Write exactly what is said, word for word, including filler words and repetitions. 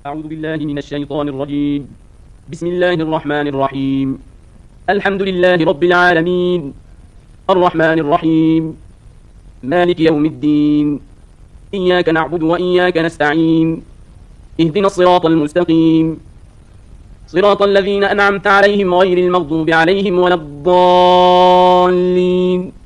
أعوذ بالله من الشيطان الرجيم. بسم الله الرحمن الرحيم. الحمد لله رب العالمين، الرحمن الرحيم، مالك يوم الدين، إياك نعبد وإياك نستعين، اهدنا الصراط المستقيم، صراط الذين أنعمت عليهم غير المغضوب عليهم ولا الضالين.